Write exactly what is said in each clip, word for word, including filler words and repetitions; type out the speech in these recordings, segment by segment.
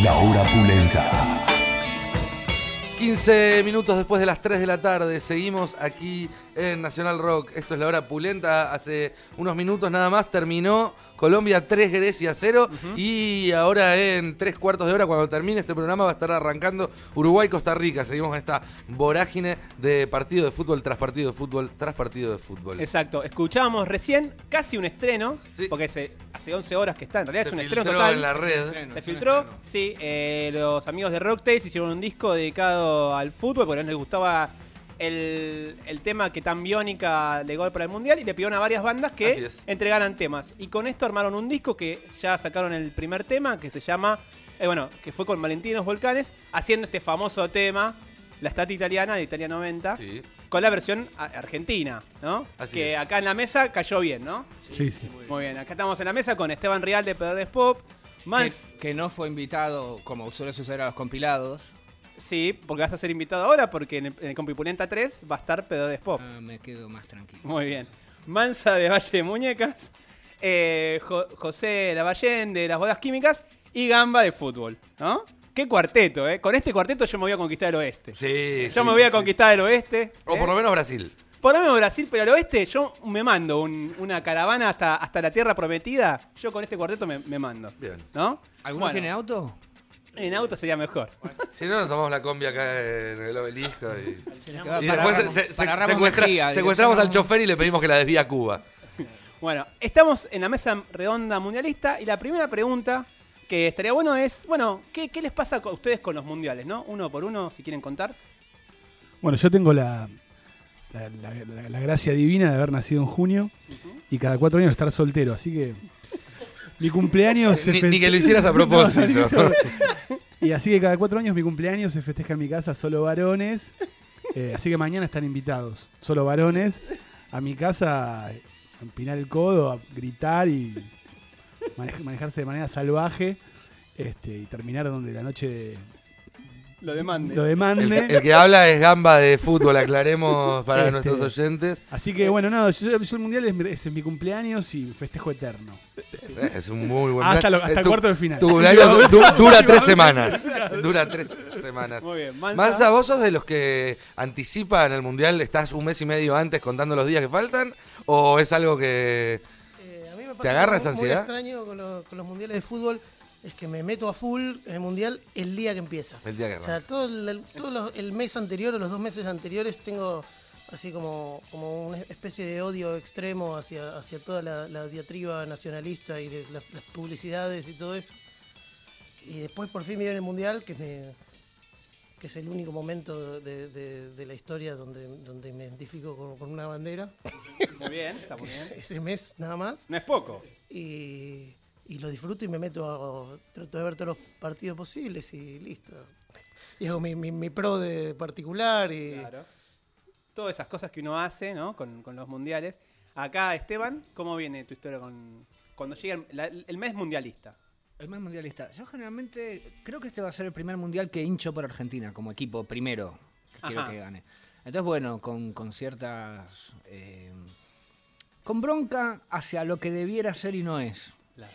La Hora Pulenta. quince minutos después de las tres de la tarde, seguimos aquí en Nacional Rock. Esto es La Hora Pulenta. Hace unos minutos nada más terminó Colombia tres, Grecia cero. Uh-huh. Y ahora en tres cuartos de hora, cuando termine este programa, va a estar arrancando Uruguay-Costa Rica. Seguimos con esta vorágine de partido de fútbol tras partido de fútbol tras partido de fútbol. Exacto. Escuchábamos recién casi un estreno, sí, porque se, hace once horas que está. En realidad se es un filtró estreno total. En la red. Estreno, se filtró, sí. Eh, los amigos de Rocktails hicieron un disco dedicado al fútbol porque les gustaba el, el tema que tan biónica legó para el mundial y le pidieron a varias bandas que entregaran temas. Y con esto armaron un disco que ya sacaron el primer tema, que se llama, eh, bueno, que fue con Valentín y los Volcanes, haciendo este famoso tema, La Estática Italiana de Italia noventa, sí, con la versión argentina, ¿no? Así que es. Acá en la mesa cayó bien, ¿no? Sí, sí. Muy bien. Muy bien, acá estamos en la mesa con Esteban Rial de P D Pop. Mans... Que, que no fue invitado, como suele suceder a los compilados. Sí, porque vas a ser invitado ahora, porque en el, en el Compipulenta tres va a estar P D Pop. Ah, me quedo más tranquilo. Muy bien. Mansa de Valle de Muñecas, eh, jo- José Lavallén de Las Bodas Químicas y Gamba de Fútbol, ¿no? Qué cuarteto, ¿eh? Con este cuarteto yo me voy a conquistar el oeste. Sí, Yo sí, me voy a sí. conquistar el oeste. O ¿eh? por lo menos Brasil. Por lo menos Brasil, pero al oeste yo me mando un, una caravana hasta, hasta la tierra prometida. Yo con este cuarteto me, me mando. Bien. ¿No? ¿Alguno bueno, tiene auto? En auto sería mejor. Bueno, si no, nos tomamos la combi acá en el obelisco y, y para después Ramos, se, se, para secuestra, Mejía, secuestramos al Ramos. chofer y le pedimos que la desvíe a Cuba. Bueno, estamos en la mesa redonda mundialista y la primera pregunta que estaría bueno es, bueno, ¿qué, qué les pasa a ustedes con los mundiales, no? Uno por uno, si quieren contar. Bueno, yo tengo la, la, la, la, la gracia divina de haber nacido en junio uh-huh. y cada cuatro años estar soltero, así que mi cumpleaños se ni, fe... ni que lo hicieras a propósito. No, yo... Y así que cada cuatro años mi cumpleaños se festeja en mi casa, solo varones. Eh, así que mañana están invitados, solo varones, a mi casa a empinar el codo, a gritar y manej- manejarse de manera salvaje este, y terminar donde la noche de... Lo demande. Lo demande. El, el que habla es Gamba de Fútbol, aclaremos para Este, nuestros oyentes. Así que bueno, no, yo, yo el mundial es, mi- es mi cumpleaños y festejo eterno. Es un muy buen Hasta, plan. lo, hasta tu, el cuarto de final. Tu cumpleaños du- du- dura tres semanas. Dura tres semanas. Muy bien, Mansa. Mansa, ¿vos sos de los que anticipan el mundial? ¿Estás un mes y medio antes contando los días que faltan? ¿O es algo que Eh, a mí me pasa te agarra muy, esa muy ansiedad? extraño con, lo- con los mundiales de fútbol. Es que me meto a full en el mundial el día que empieza. El día que O sea, todo, el, todo los- el mes anterior o los dos meses anteriores tengo así como, como una especie de odio extremo hacia, hacia toda la, la diatriba nacionalista y de las, las publicidades y todo eso. Y después por fin me viene el mundial, que, me, que es el único momento de, de, de la historia donde, donde me identifico con, con una bandera. Muy bien, está muy bien. Ese mes nada más. No es poco. Y... Y lo disfruto y me meto a... Trato de ver todos los partidos posibles y listo. Y hago mi, mi, mi pro de particular y... Claro. Todas esas cosas que uno hace, ¿no? Con, con los mundiales. Acá, Esteban, ¿cómo viene tu historia con cuando llega el, la, el mes mundialista? El mes mundialista. Yo generalmente creo que este va a ser el primer mundial que hincho por Argentina como equipo primero. Que quiero que gane. Entonces, bueno, con, con ciertas... Eh, con bronca hacia lo que debiera ser y no es. Claro.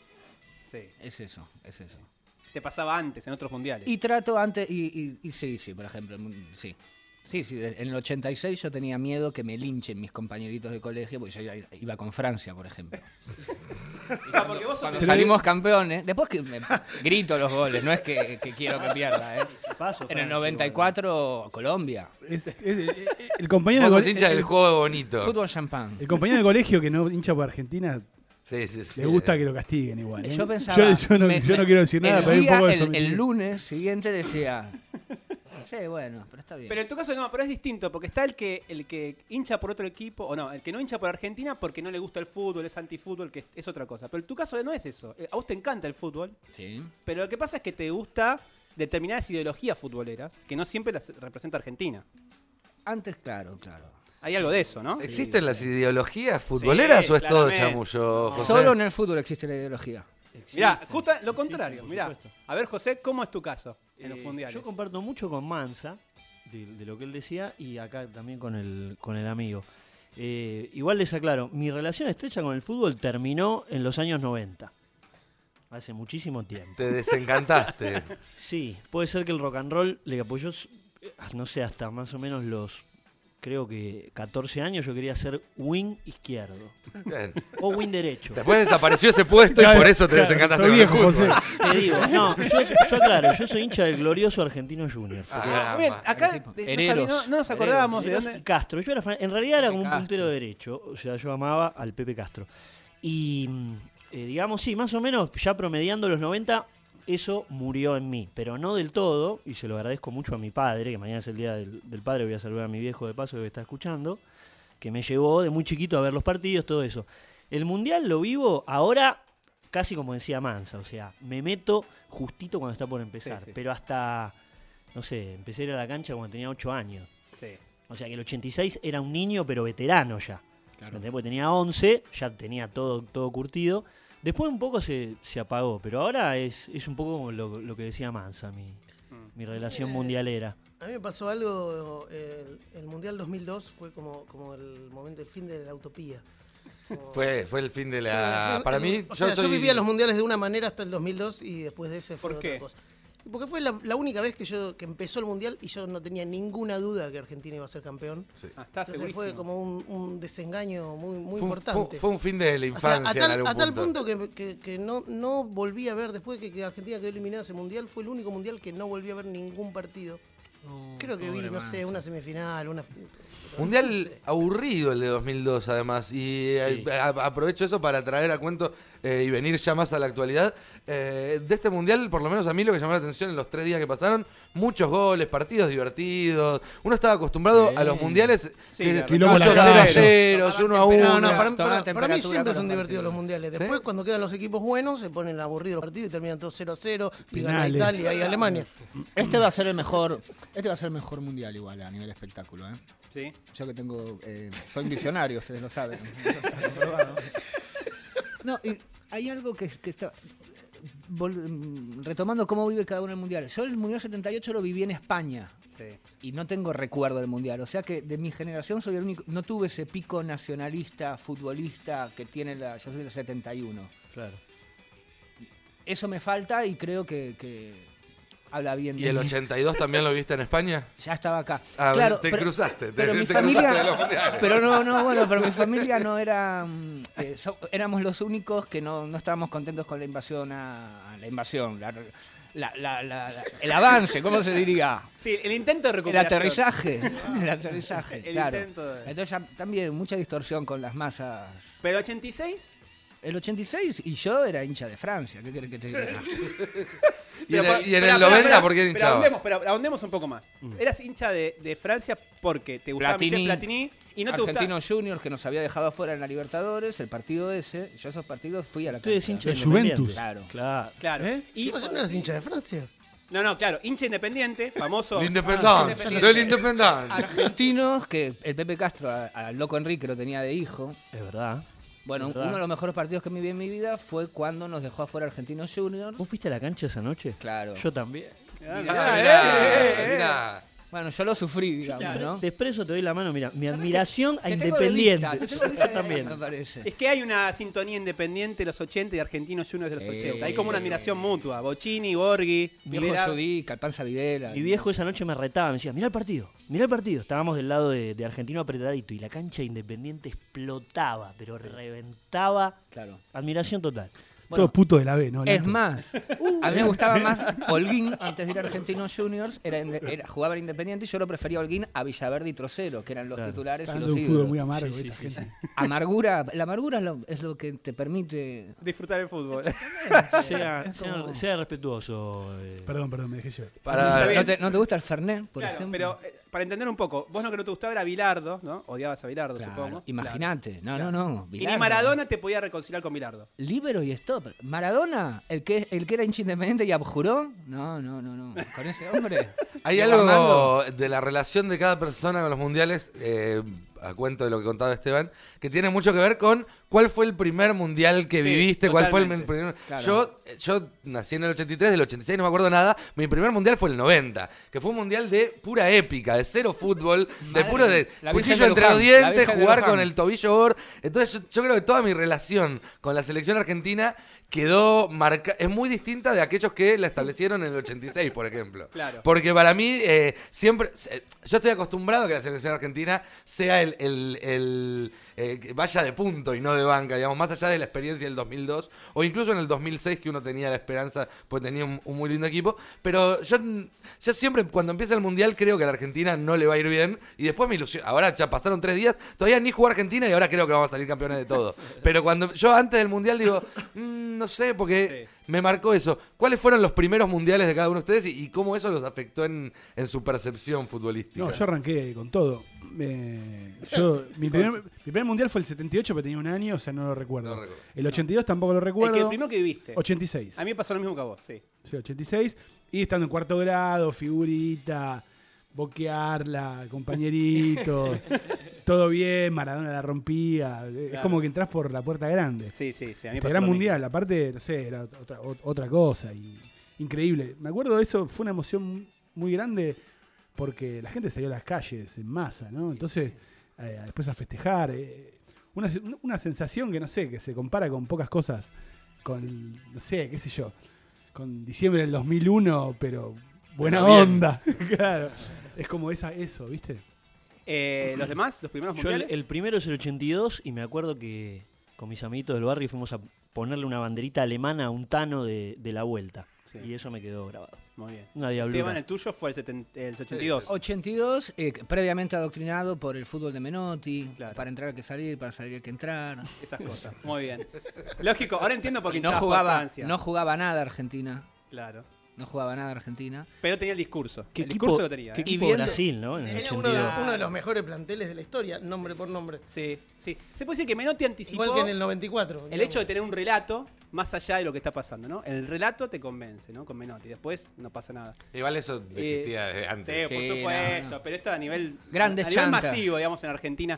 Sí. Es eso, es eso. Te pasaba antes, en otros mundiales. Y trato antes, y, y, y sí, sí, por ejemplo, sí. Sí, sí, en el ochenta y seis yo tenía miedo que me linchen mis compañeritos de colegio, porque yo iba con Francia, por ejemplo. Y cuando, porque vos cuando salimos campeones, después que me grito los goles, no es que, que quiero que pierda, ¿eh? Paso, en el noventa y cuatro, Colombia. Es, es, es, el compañero Vos de sos hincha del juego bonito. Fútbol champán. El compañero de colegio que no hincha por Argentina... Sí, sí, sí. Le gusta que lo castiguen igual. ¿eh? Yo pensaba... Yo, yo, no, me, yo no quiero decir nada, el pero hay un día, poco de el, eso. el lunes siguiente decía... Sí, bueno, pero está bien. Pero en tu caso no, pero es distinto, porque está el que el que hincha por otro equipo, o no, el que no hincha por Argentina porque no le gusta el fútbol, es antifútbol, que es otra cosa. Pero en tu caso no es eso. A vos te encanta el fútbol, sí. Pero lo que pasa es que te gusta determinadas ideologías futboleras, que no siempre las representa Argentina. Antes, claro, claro. Hay algo de eso, ¿no? ¿Existen sí, las sí. ideologías futboleras Sí, o es todo claramente. chamullo, José? Solo en el fútbol existe la ideología. Existe, Mirá, justo lo existe, contrario. por Mirá, supuesto. a ver, José, ¿cómo es tu caso en Eh, los mundiales? Yo comparto mucho con Mansa, de, de lo que él decía, y acá también con el, con el amigo. Eh, igual les aclaro, mi relación estrecha con el fútbol terminó en los años noventa. Hace muchísimo tiempo. Te desencantaste. Sí, puede ser que el rock and roll le apoyó, no sé, hasta más o menos los, creo que catorce años yo quería ser wing izquierdo. Bien. O wing derecho. Después desapareció ese puesto y Claro, por eso te claro, desencantaste. soy con el viejo, fútbol. José. Te digo, no, yo, yo aclaro, yo soy hincha del glorioso Argentino Juniors. Ah, Bien, acá tipo, de- no, Hereros. sabía- no- no nos acordábamos de Hereros dónde. y Castro. Yo era fan- en realidad era Pepe como un Castro. puntero derecho, o sea, yo amaba al Pepe Castro. Y eh, digamos, sí, más o menos, ya promediando los noventa, eso murió en mí, pero no del todo, y se lo agradezco mucho a mi padre, que mañana es el día del, del padre, voy a saludar a mi viejo de paso que me está escuchando, que me llevó de muy chiquito a ver los partidos, todo eso. El Mundial lo vivo ahora casi como decía Mansa, o sea, me meto justito cuando está por empezar, Sí, sí. pero hasta, no sé, empecé a ir a la cancha cuando tenía ocho años. Sí. O sea que el ochenta y seis era un niño, pero veterano ya. Claro. ¿Entendés? Porque tenía once, ya tenía todo, todo curtido. Después un poco se, se apagó, pero ahora es, es un poco como lo, lo que decía Mansa, mi, mi relación Eh, mundialera. A mí me pasó algo, el, el Mundial dos mil dos fue como, como el momento, el fin de la utopía. Como- Fue, fue el fin de fue- la... fue- Para eh, mí, o sea, yo, soy- vivía los mundiales de una manera hasta el dos mil dos y después de ese fue ¿Por otra qué? cosa. Porque fue la, la única vez que yo que empezó el mundial y yo no tenía ninguna duda que Argentina iba a ser campeón. Sí. Ah, está Entonces segurísimo. fue como un, un desengaño muy, muy Fue, un- importante. fue- fue un fin de la O sea, infancia a en tal, algún a tal punto. punto que, que- que no, no volví a ver, después de que, que Argentina quedó eliminada de ese mundial, fue el único mundial que no volví a ver ningún partido. Creo que vi, no sé, una semifinal, una... Mundial no sé. aburrido el de dos mil dos, además. Y eh, Sí. a- aprovecho eso para traer a cuento eh, y venir ya más a la actualidad. Eh, de este mundial, por lo menos a mí, lo que llamó la atención en los tres días que pasaron, muchos goles, partidos divertidos. Uno estaba acostumbrado Sí. a los mundiales Sí, que claro. Quilombo muchos la calle. cero a cero, uno a uno. No, no, para, Toda para- la para mí temperatura siempre con son los divertidos los partidos. mundiales. ¿Sí? Después, cuando quedan los equipos buenos, se ponen aburridos los partidos y terminan todos cero a cero y gana Penales. Italia y Alemania. Este va a ser el mejor, este va a ser el mejor mundial igual a nivel espectáculo, ¿eh? Sí. Yo que tengo, eh, soy visionario, ustedes lo saben. No, y hay algo que, que está vol- retomando cómo vive cada uno el mundial. Yo el mundial setenta y ocho lo viví en España Sí. y no tengo recuerdo del mundial. O sea que de mi generación soy el único, no tuve ese pico nacionalista, futbolista que tiene la, yo soy del setenta y uno. Claro. Eso me falta y creo que, que habla bien ¿Y de el mí. ochenta y dos también lo viste en España? Ya estaba acá. Ah, claro, te pero- cruzaste. Te, Pero mi te cruzaste de los familia, mundiales. pero no, no, bueno, pero mi familia no era, mm, eh, so- éramos los únicos que no, no estábamos contentos con la invasión a, a la invasión, la, la- la- la- la- el avance, ¿cómo se diría? Sí, el intento de El recuperación. aterrizaje, el aterrizaje, El claro. intento de- Entonces ya también mucha distorsión con las masas. Pero ochenta y seis. El ochenta y seis y yo era hincha de Francia, ¿qué querés que te diga? Y en Pero, el, y en espera, el espera, noventa, espera, ¿por qué pero hinchaba? ahondemos, pero ahondemos un poco más. Eras hincha de, de Francia porque te gustaba Platini. Michel Platini y no te gustaba. Argentinos Juniors que nos había dejado afuera en la Libertadores, el partido ese, yo esos partidos fui a la Tú eres cancha. hincha de De Juventus. Independiente. Claro. Claro. Claro. ¿Eh? Y, ¿Vos no eras hincha de Francia? no, no, claro, hincha independiente, famoso. El Independiente. Del Independiente. Argentinos, que el Pepe Castro a- al loco Enrique lo tenía de hijo. Es verdad. Bueno, ¿Verdad? uno de los mejores partidos que me vi en mi vida fue cuando nos dejó afuera Argentinos Juniors. ¿Vos fuiste a la cancha esa noche? Claro. Yo también. Ah, Mirá, mirá, mirá, eh, eh, eh. mirá. Bueno, yo lo sufrí, digamos, ¿no? Te expreso, te doy la mano. Mira, mi admiración a Te tengo de Independiente. lista, te tengo de lista, Yo también. me parece. Es que hay una sintonía independiente de los ochenta y Argentinos Juniors de los Sí. ochenta. Hay como una admiración mutua. Bocini, Borghi, Viejo Vilera- Judica, Alpanza Videla. Mi viejo esa noche me retaba, me decía, mirá el partido, mirá el partido. Estábamos del lado de, de Argentino apretadito y la cancha de Independiente explotaba, pero reventaba. Claro. Admiración total. Bueno, Todo puto de la B, ¿no? es Lento. más, a mí me gustaba más Holguín antes de ir a Argentinos Juniors, era, era- jugaba en Independiente y yo lo prefería a Holguín a Villaverde y Trocero, que eran los Claro. titulares Está y dando los un fútbol ídolos. muy amargo Sí, esta sí, sí, gente. Amargura, la amargura es lo, es lo que te permite... disfrutar el fútbol. Sea, Es sea- como- sea respetuoso. eh. Perdón, perdón, me dejé llevar. Para, bien. ¿No te, no te gusta el Fernet, por Claro, ejemplo? pero eh, para entender un poco, vos lo que no te gustaba era Bilardo, ¿no? Odiabas a Bilardo, Claro, supongo. imagínate. No, Claro. no, no. Y ni Bilardo. Maradona te podía reconciliar con Bilardo. Libero y stop. Maradona, el que, el que era hincha independiente y abjuró. No, no, no, no. Con ese hombre. hay lo algo amando. de la relación de cada persona con los mundiales. eh, a cuento de lo que contaba Esteban, que tiene mucho que ver con cuál fue el primer mundial que Sí, viviste, cuál fue el totalmente. primer... Claro. Yo, yo nací en el ochenta y tres, del ochenta y seis no me acuerdo nada, mi primer mundial fue el noventa, que fue un mundial de pura épica, de cero fútbol, de Madre puro de mía, la Virgen cuchillo de entre los Luján, la dientes, Virgen de jugar Luján. con el tobillo or. Entonces yo, yo creo que toda mi relación con la selección argentina quedó marcada, es muy distinta de aquellos que la establecieron en el ochenta y seis, por ejemplo. Claro. Porque para mí, eh, siempre, eh, yo estoy acostumbrado a que la selección argentina sea el, el, el eh, que vaya de punto y no de banca, digamos, más allá de la experiencia del dos mil dos, o incluso en el dos mil seis que uno tenía la esperanza, pues tenía un, un muy lindo equipo, pero yo, yo siempre, cuando empieza el Mundial, creo que a la Argentina no le va a ir bien, y después me ilusiono, ahora ya pasaron tres días, todavía ni jugó Argentina y ahora creo que vamos a salir campeones de todo. Pero cuando yo antes del Mundial digo, mmm, no sé, porque Sí. me marcó eso. ¿Cuáles fueron los primeros mundiales de cada uno de ustedes y, y cómo eso los afectó en, en su percepción futbolística? No, yo arranqué con todo. Eh, yo, mi, primer, mi primer mundial fue el setenta y ocho, pero tenía un año, o sea, no lo recuerdo. No recuerdo. El ochenta y dos tampoco lo El, recuerdo. que, el primero que viviste. ochenta y seis. A mí me pasó lo mismo que a vos, sí. Sí, ochenta y seis. Y estando en cuarto grado, figurita, boquearla, compañerito, todo bien, Maradona la rompía. Es Claro. como que entras por la puerta grande. Sí, sí, sí. A mí me Este pasó gran lo mismo. mundial, aparte, no sé, era otra, ot- otra cosa. Y, increíble. Me acuerdo de eso, fue una emoción muy grande porque la gente salió a las calles en masa, ¿no? Entonces, eh, después a festejar. eh, una, una sensación que no sé, que se compara con pocas cosas. Con, no sé, qué sé yo, con diciembre del dos mil uno, pero buena Pero bien. onda. Claro. Es como esa, eso, ¿viste? Eh, ¿Los demás? ¿Los primeros Yo el, mundiales? el primero es el ochenta y dos y me acuerdo que con mis amiguitos del barrio fuimos a ponerle una banderita alemana a un Tano de, de la vuelta. Sí. Y eso me quedó grabado. Muy bien. Una diablura. Esteban, el tuyo fue el, seten- el ochenta y dos. ochenta y dos, eh, previamente adoctrinado por el fútbol de Menotti. Claro. Para entrar hay que salir, para salir hay que entrar. Esas cosas. Muy bien. Lógico, ahora entiendo por qué Y no hinchabas por jugaba, Francia. no jugaba nada Argentina. Claro. No jugaba nada Argentina. Pero tenía el discurso. ¿Qué el equipo, discurso lo tenía. qué ¿eh? equipo viendo- Brasil, ¿no? En el Era uno ochenta y dos. de, uno de los mejores planteles de la historia, nombre por nombre. Sí, sí. Se puede decir que Menotti anticipó Igual que en el noventa y cuatro. el digamos. hecho de tener un relato más allá de lo que está pasando, ¿no? El relato te convence, ¿no? Con Menotti. Después no pasa nada. Igual eso existía Eh, desde Sí, antes. por Sí, supuesto. no, no. Pero esto a nivel, Grandes a nivel chantas. masivo, digamos, en Argentina.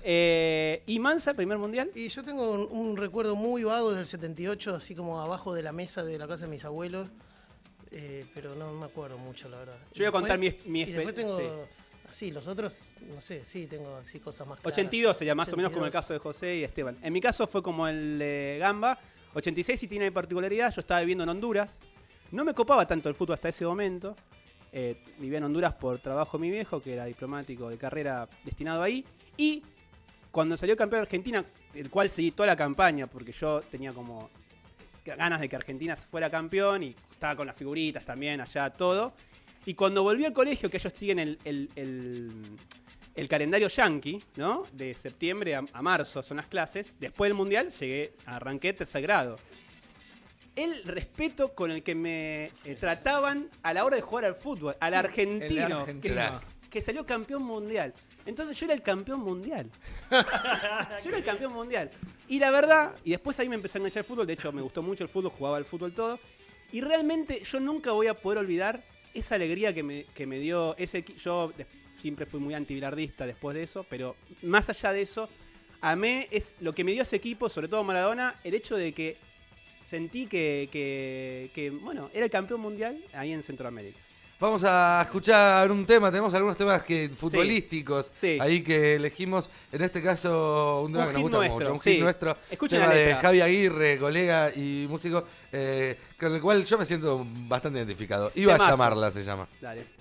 Eh, ¿Y Mansa, primer mundial? Y yo tengo un, un recuerdo muy vago del setenta y ocho, así como abajo de la mesa de la casa de mis abuelos. Eh, pero no me acuerdo mucho, la verdad. Yo voy a contar Después- mi- mi Y después tengo, exper- así, los otros, no sé, sí, tengo así cosas más claras. ochenta y dos sería más o menos como el ochenta y dos. caso de José y Esteban. En mi caso fue como el de Gamba. ochenta y seis sí tiene particularidad. Yo estaba viviendo en Honduras. No me copaba tanto el fútbol hasta ese momento. Eh, vivía en Honduras por trabajo de mi viejo, que era diplomático de carrera destinado ahí. Y cuando salió campeón de Argentina, el cual seguí toda la campaña, porque yo tenía como ganas de que Argentina fuera campeón y estaba con las figuritas también allá, todo. Y cuando volví al colegio, que ellos siguen el, el, el, el calendario yankee, ¿no? De septiembre a, a marzo son las clases. Después del mundial llegué, arranqué tercer grado. El respeto con el que me eh, trataban a la hora de jugar al fútbol, al argentino, El argentino. que, sa- que salió campeón mundial. Entonces yo era el campeón mundial. Yo era el campeón mundial. Y la verdad, y después ahí me empecé a enganchar el fútbol, de hecho me gustó mucho el fútbol, jugaba al fútbol todo. Y realmente yo nunca voy a poder olvidar esa alegría que me, que me dio ese equi- Yo des- siempre fui muy antibilardista después de eso, pero más allá de eso, amé es lo que me dio ese equipo, sobre todo Maradona, el hecho de que sentí que, que, que, bueno, era el campeón mundial ahí en Centroamérica. Vamos a escuchar un tema, tenemos algunos temas que futbolísticos sí. ahí que elegimos, en este caso un tema Un que nos hit gusta nuestro, mucho, un sí. hit nuestro, Escuchen tema la de letra. Javi Aguirre, colega y músico, eh, con el cual yo me siento bastante identificado. Iba Temazo. a llamarla, se llama. Dale.